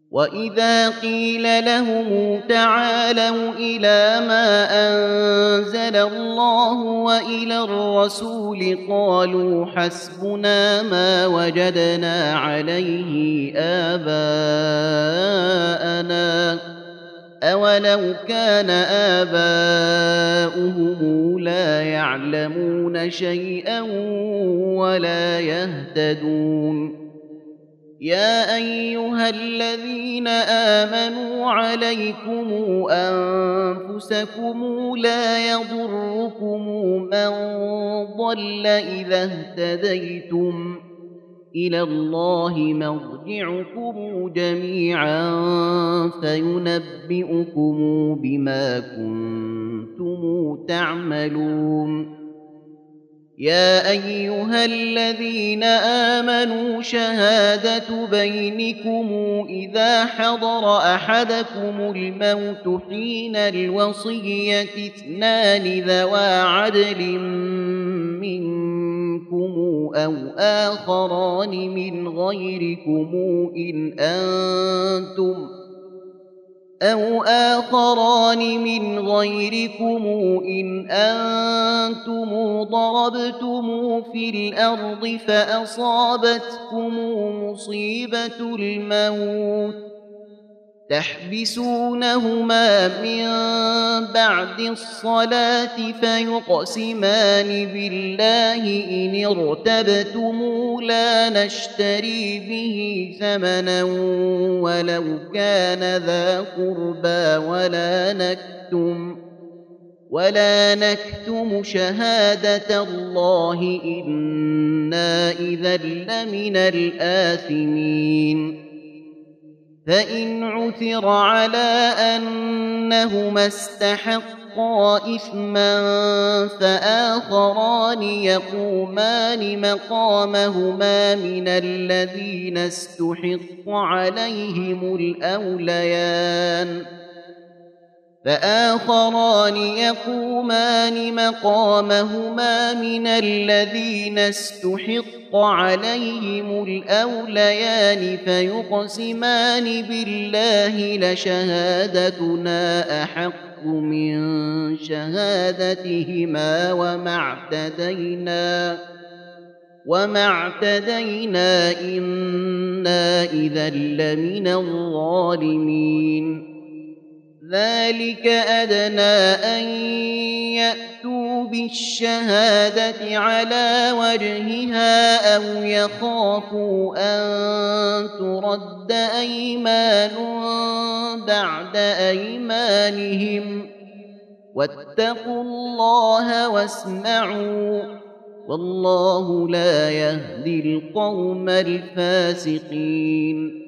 وإذا قيل لهم تعالوا إلى ما أنزل الله وإلى الرسول قالوا حسبنا ما وجدنا عليه آباءنا أولو كان آباؤهم لا يعلمون شيئا ولا يهتدون يا أيها الذين آمنوا عليكم أنفسكم لا يضركم من ضل إذا اهتديتم إلى الله مرجعكم جميعا فينبئكم بما كنتم تعملون يا أيها الذين آمنوا شهادة بينكم إذا حضر أحدكم الموت حين الوصية اثنان ذوى عدل منكم أو آخران من غيركم إن أنتم ضربتم في الأرض فأصابتكم مصيبة الموت تحبسونهما من بعد الصلاة فيقسمان بالله إن ارتبتم لا نشتري به ثمنا ولو كان ذا قربى ولا نكتم شهادة الله إنا إذا لمن الآثمين فإن عثر على أنهما استحقا إثما فآخران يقومان مقامهما من الذين استحق عليهم الأوليان فيقسمان بالله لشهادتنا أحق من شهادتهما وما اعتدينا إنا إذا لمن الظالمين ذلك أدنى أن يأتوا بالشهادة على وجهها أو يخافوا أن ترد أيمان بعد أيمانهم واتقوا الله واسمعوا والله لا يهدي القوم الفاسقين